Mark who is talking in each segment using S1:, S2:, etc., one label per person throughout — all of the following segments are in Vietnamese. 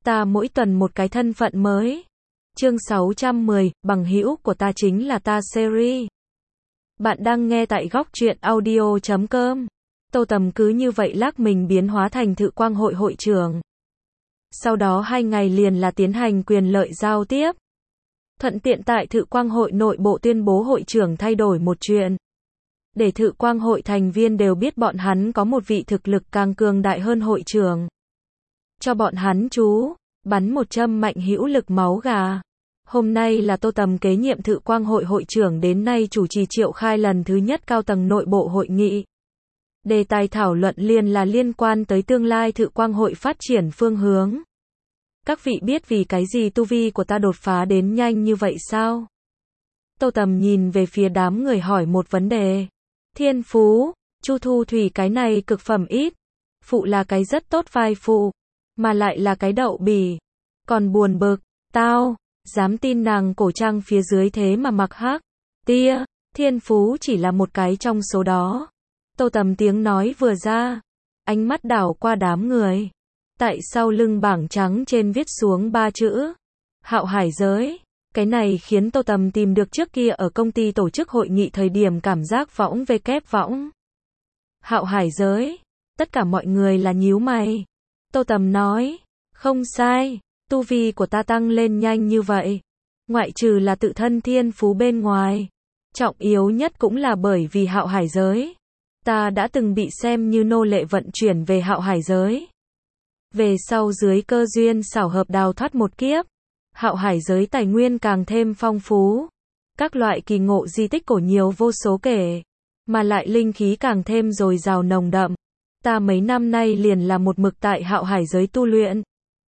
S1: Ta mỗi tuần một cái thân phận mới. Chương 610, bằng hữu của ta chính là ta series. Bạn đang nghe tại góc truyện audio.com. Tô Tầm cứ như vậy lắc mình biến hóa thành Thự Quang Hội hội trưởng. Sau đó 2 ngày liền là tiến hành quyền lợi giao tiếp. Thuận tiện tại Thự Quang Hội nội bộ tuyên bố hội trưởng thay đổi một chuyện. Để Thự Quang Hội thành viên đều biết bọn hắn có một vị thực lực càng cường đại hơn hội trưởng. Cho bọn hắn bắn một châm mạnh hữu lực máu gà. Hôm nay là Tô Tầm kế nhiệm Thự Quang Hội hội trưởng đến nay chủ trì triệu khai lần thứ nhất cao tầng nội bộ hội nghị. Đề tài thảo luận liên quan tới tương lai Thự Quang Hội phát triển phương hướng. Các vị biết vì cái gì tu vi của ta đột phá đến nhanh như vậy sao? Tô Tầm nhìn về phía đám người hỏi một vấn đề. Thiên phú, Chu Thu Thủy cái này cực phẩm ít. Phụ là cái rất tốt vai phụ. Mà lại là cái đậu bỉ. Còn buồn bực, tao, dám tin nàng cổ trang phía dưới thế mà mặc hắc. Tia, thiên phú chỉ là một cái trong số đó. Tô Tầm tiếng nói vừa ra. Ánh mắt đảo qua đám người. Tại sau lưng bảng trắng trên viết xuống 3 chữ. Hạo Hải Giới. Cái này khiến Tô Tầm tìm được trước kia ở công ty tổ chức hội nghị thời điểm cảm giác võng về kép võng. Hạo Hải Giới. Tất cả mọi người là nhíu mày. Tô Tầm nói. Không sai. Tu vi của ta tăng lên nhanh như vậy. Ngoại trừ là tự thân thiên phú bên ngoài. Trọng yếu nhất cũng là bởi vì Hạo Hải Giới. Ta đã từng bị xem như nô lệ vận chuyển về Hạo Hải Giới. Về sau dưới cơ duyên xảo hợp đào thoát một kiếp. Hạo Hải Giới tài nguyên càng thêm phong phú. Các loại kỳ ngộ di tích cổ nhiều vô số kể. Mà lại linh khí càng thêm dồi dào nồng đậm. Ta mấy năm nay liền là một mực tại Hạo Hải Giới tu luyện.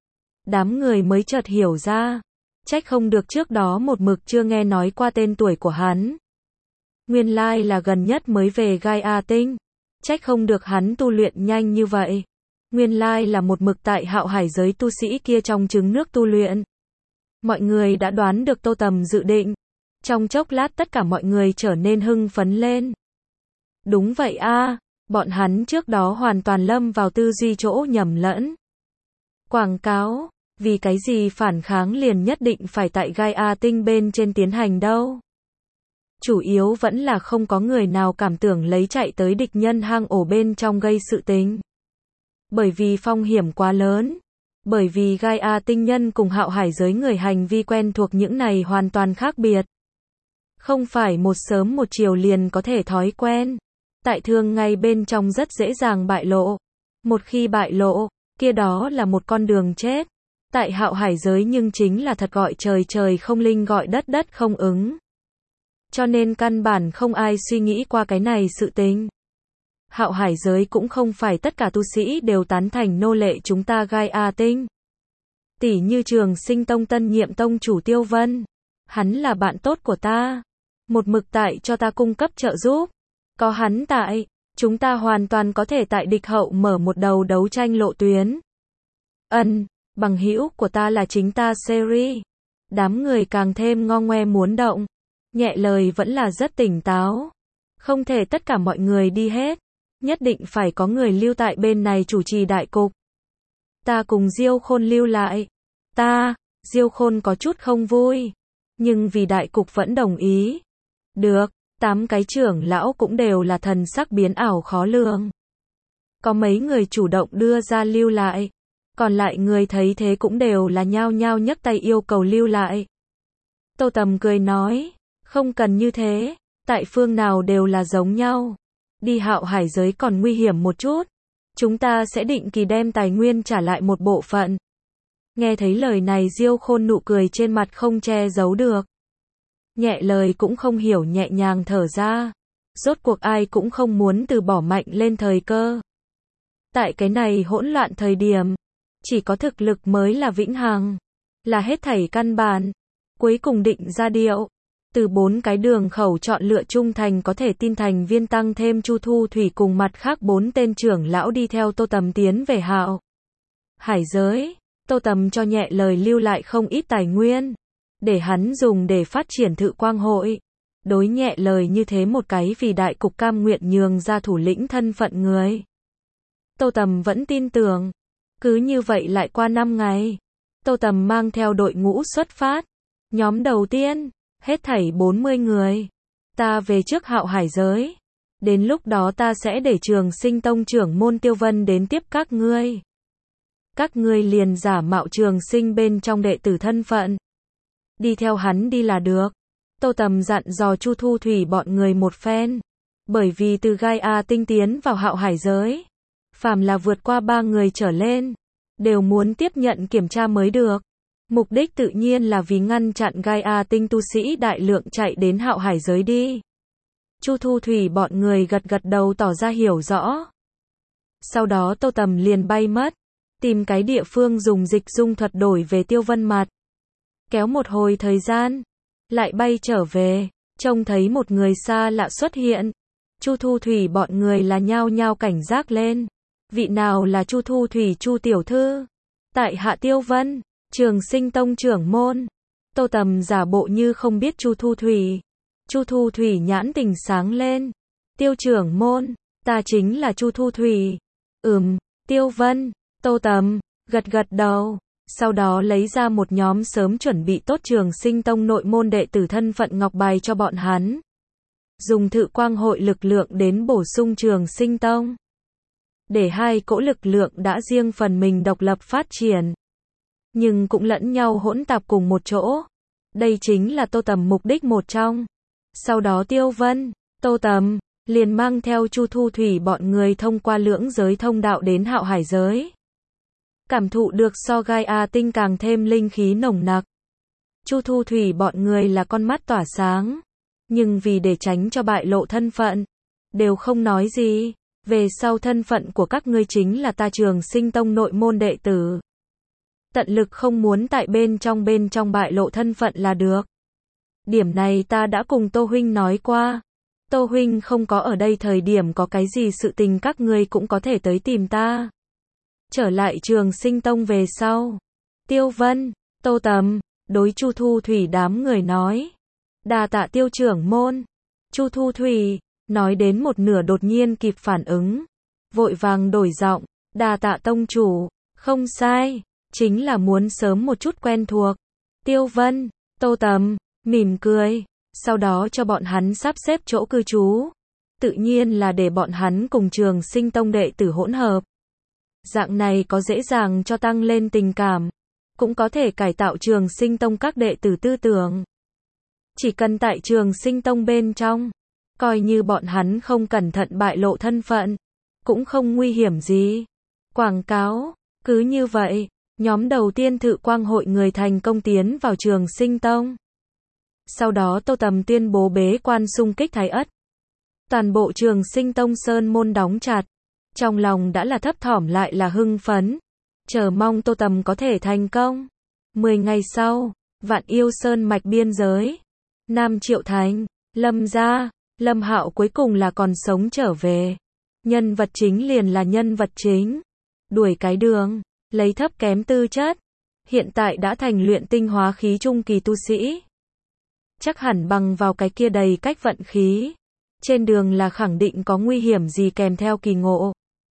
S1: Đám người mới chợt hiểu ra. Trách không được trước đó một mực chưa nghe nói qua tên tuổi của hắn. Nguyên lai là gần nhất mới về Gaia Tinh. Trách không được hắn tu luyện nhanh như vậy. Nguyên lai là một mực tại Hạo Hải Giới tu sĩ kia trong trứng nước tu luyện. Mọi người đã đoán được Tô Tầm dự định. Trong chốc lát tất cả mọi người trở nên hưng phấn lên. Đúng vậy a, bọn hắn trước đó hoàn toàn lâm vào tư duy chỗ nhầm lẫn. Quảng cáo, vì cái gì phản kháng liền nhất định phải tại Gaia Tinh bên trên tiến hành đâu. Chủ yếu vẫn là không có người nào cảm tưởng lấy chạy tới địch nhân hang ổ bên trong gây sự tình. Bởi vì phong hiểm quá lớn. Bởi vì Gaia Tinh nhân cùng Hạo Hải Giới người hành vi quen thuộc những này hoàn toàn khác biệt. Không phải một sớm một chiều liền có thể thói quen. Tại thường ngày bên trong rất dễ dàng bại lộ. Một khi bại lộ, kia đó là một con đường chết. Tại Hạo Hải Giới nhưng chính là thật gọi trời trời không linh gọi đất đất không ứng. Cho nên căn bản không ai suy nghĩ qua cái này sự tình. Hạo Hải Giới cũng không phải tất cả tu sĩ đều tán thành nô lệ chúng ta Gaia Tinh. Tỷ như Trường Sinh Tông tân nhiệm tông chủ Tiêu Vân. Hắn là bạn tốt của ta. Một mực tại cho ta cung cấp trợ giúp. Có hắn tại, chúng ta hoàn toàn có thể tại địch hậu mở một đầu đấu tranh lộ tuyến. Bằng hữu của ta là chính ta series. Đám người càng thêm ngo ngoe muốn động. Nhẹ lời vẫn là rất tỉnh táo. Không thể tất cả mọi người đi hết. Nhất định phải có người lưu tại bên này chủ trì đại cục. Ta cùng Diêu Khôn lưu lại. Diêu Khôn có chút không vui. Nhưng vì đại cục vẫn đồng ý. Được, 8 cái trưởng lão cũng đều là thần sắc biến ảo khó lường. Có mấy người chủ động đưa ra lưu lại. Còn lại người thấy thế cũng đều là nhao nhao nhấc tay yêu cầu lưu lại. Tô Tầm cười nói. Không cần như thế. Tại phương nào đều là giống nhau. Đi Hạo Hải Giới còn nguy hiểm một chút. Chúng ta sẽ định kỳ đem tài nguyên trả lại một bộ phận. Nghe thấy lời này Diêu Khôn nụ cười trên mặt không che giấu được. Nhẹ lời cũng không hiểu nhẹ nhàng thở ra. Rốt cuộc ai cũng không muốn từ bỏ mạnh lên thời cơ. Tại cái này hỗn loạn thời điểm. Chỉ có thực lực mới là vĩnh hằng. Là hết thảy căn bản. Cuối cùng định ra điệu. Từ 4 cái đường khẩu chọn lựa trung thành có thể tin thành viên tăng thêm Chu Thu Thủy cùng mặt khác 4 tên trưởng lão đi theo Tô Tầm tiến về Hạo Hải Giới. Tô Tầm cho nhẹ lời lưu lại không ít tài nguyên. Để hắn dùng để phát triển Thự Quang Hội. Đối nhẹ lời như thế một cái vì đại cục cam nguyện nhường ra thủ lĩnh thân phận người. Tô Tầm vẫn tin tưởng. Cứ như vậy lại qua 5 ngày. Tô Tầm mang theo đội ngũ xuất phát. Nhóm đầu tiên, hết thảy 40 người. Ta về trước Hạo Hải giới. Đến lúc đó ta sẽ để Trường Sinh Tông trưởng môn Tiêu Vân đến tiếp các ngươi. Các ngươi liền giả mạo Trường Sinh bên trong đệ tử thân phận. Đi theo hắn đi là được. Tô Tầm dặn dò Chu Thu Thủy bọn người một phen. Bởi vì từ Gai A Tinh tiến vào Hạo Hải giới, phàm là vượt qua 3 người trở lên, đều muốn tiếp nhận kiểm tra mới được. Mục đích tự nhiên là vì ngăn chặn Gai A Tinh tu sĩ đại lượng chạy đến Hạo Hải giới đi. Chu Thu Thủy bọn người gật gật đầu tỏ ra hiểu rõ. Sau đó Tô Tầm liền bay mất, tìm cái địa phương dùng dịch dung thuật đổi về Tiêu Vân mặt. Kéo một hồi thời gian, lại bay trở về, trông thấy một người xa lạ xuất hiện. Chu Thu Thủy bọn người là nhao nhao cảnh giác lên. Vị nào là Chu Thu Thủy Chu tiểu thư? Tại hạ Tiêu Vân, Trường Sinh Tông trưởng môn. Tô Tầm giả bộ như không biết Chu Thu Thủy. Chu Thu Thủy nhãn tình sáng lên. Tiêu trưởng môn, ta chính là Chu Thu Thủy. Tiêu Vân. Tô Tầm gật gật đầu. Sau đó lấy ra một nhóm sớm chuẩn bị tốt Trường Sinh Tông nội môn đệ tử thân phận ngọc bài cho bọn hắn. Dùng Thự Quang hội lực lượng đến bổ sung Trường Sinh Tông. Để hai cỗ lực lượng đã riêng phần mình độc lập phát triển, nhưng cũng lẫn nhau hỗn tạp cùng một chỗ. Đây chính là Tô Tầm mục đích một trong. Sau đó Tiêu Vân, Tô Tầm liền mang theo Chu Thu Thủy bọn người thông qua lưỡng giới thông đạo đến Hạo Hải giới. Cảm thụ được so Gai A Tinh càng thêm linh khí nồng nặc. Chu Thu Thủy bọn người là con mắt tỏa sáng, nhưng vì để tránh cho bại lộ thân phận, đều không nói gì. Về sau thân phận của các ngươi chính là ta Trường Sinh Tông nội môn đệ tử. Tận lực không muốn tại bên trong bại lộ thân phận là được. Điểm này ta đã cùng Tô huynh nói qua. Tô huynh không có ở đây thời điểm có cái gì sự tình các ngươi cũng có thể tới tìm ta. Trở lại Trường Sinh Tông về sau, Tiêu Vân, Tô Tầm đối Chu Thu Thủy đám người nói. Đa tạ Tiêu trưởng môn. Chu Thu Thủy nói đến một nửa đột nhiên kịp phản ứng, vội vàng đổi giọng. Đa tạ tông chủ. Không sai, chính là muốn sớm một chút quen thuộc. Tiêu Vân, Tô Tầm mỉm cười, sau đó cho bọn hắn sắp xếp chỗ cư trú. Tự nhiên là để bọn hắn cùng Trường Sinh Tông đệ tử hỗn hợp. Dạng này có dễ dàng cho tăng lên tình cảm, cũng có thể cải tạo Trường Sinh Tông các đệ tử tư tưởng. Chỉ cần tại Trường Sinh Tông bên trong, coi như bọn hắn không cẩn thận bại lộ thân phận, cũng không nguy hiểm gì. Quảng cáo, cứ như vậy, nhóm đầu tiên Thự Quang hội người thành công tiến vào Trường Sinh Tông. Sau đó Tô Tầm tuyên bố bế quan xung kích Thái Ất. Toàn bộ Trường Sinh Tông sơn môn đóng chặt. Trong lòng đã là thấp thỏm lại là hưng phấn, chờ mong Tô Tầm có thể thành công. 10 ngày sau, Vạn Yêu Sơn mạch biên giới, Nam Triệu Thành, Lâm gia, Lâm Hạo cuối cùng là còn sống trở về. Nhân vật chính liền là nhân vật chính. Đuổi cái đường, lấy thấp kém tư chất, hiện tại đã thành luyện tinh hóa khí trung kỳ tu sĩ. Chắc hẳn bằng vào cái kia đầy cách vận khí, trên đường là khẳng định có nguy hiểm gì kèm theo kỳ ngộ.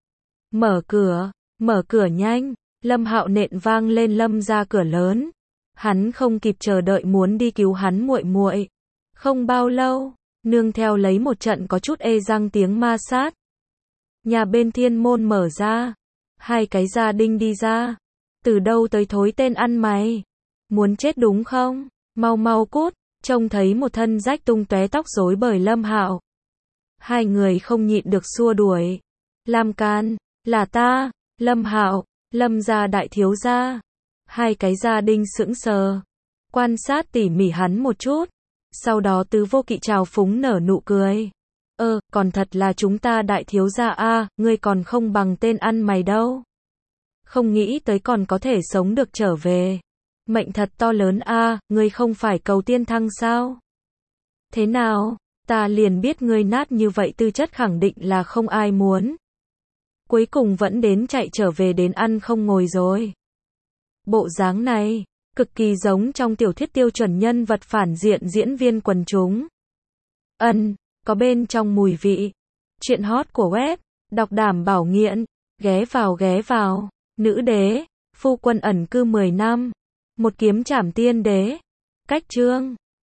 S1: Mở cửa nhanh. Lâm Hạo nện vang lên Lâm gia cửa lớn. Hắn không kịp chờ đợi muốn đi cứu hắn muội muội. Không bao lâu, nương theo lấy một trận có chút ê răng tiếng ma sát. Nhà bên thiên môn mở ra, hai cái gia đình đi ra. Từ đâu tới thối tên ăn mày? Muốn chết đúng không? Mau mau cút. Trông thấy một thân rách tung tóe tóc rối bời Lâm Hạo. Hai người không nhịn được xua đuổi. Làm can, là ta, Lâm Hạo, Lâm gia đại thiếu gia. Hai cái gia đình sững sờ, quan sát tỉ mỉ hắn một chút, sau đó Tứ Vô Kỵ trào phúng nở nụ cười. Còn thật là chúng ta đại thiếu gia a, ngươi còn không bằng tên ăn mày đâu. Không nghĩ tới còn có thể sống được trở về. Mệnh thật to lớn a, ngươi không phải cầu tiên thăng sao? Thế nào, ta liền biết ngươi nát như vậy tư chất khẳng định là không ai muốn. Cuối cùng vẫn đến chạy trở về đến ăn không ngồi rồi. Bộ dáng này, cực kỳ giống trong tiểu thuyết tiêu chuẩn nhân vật phản diện diễn viên quần chúng. Có bên trong mùi vị. Chuyện hot của web, đọc đảm bảo nghiện, ghé vào. Nữ đế, phu quân ẩn cư 10 năm. Một kiếm trảm tiên đế. Cách chương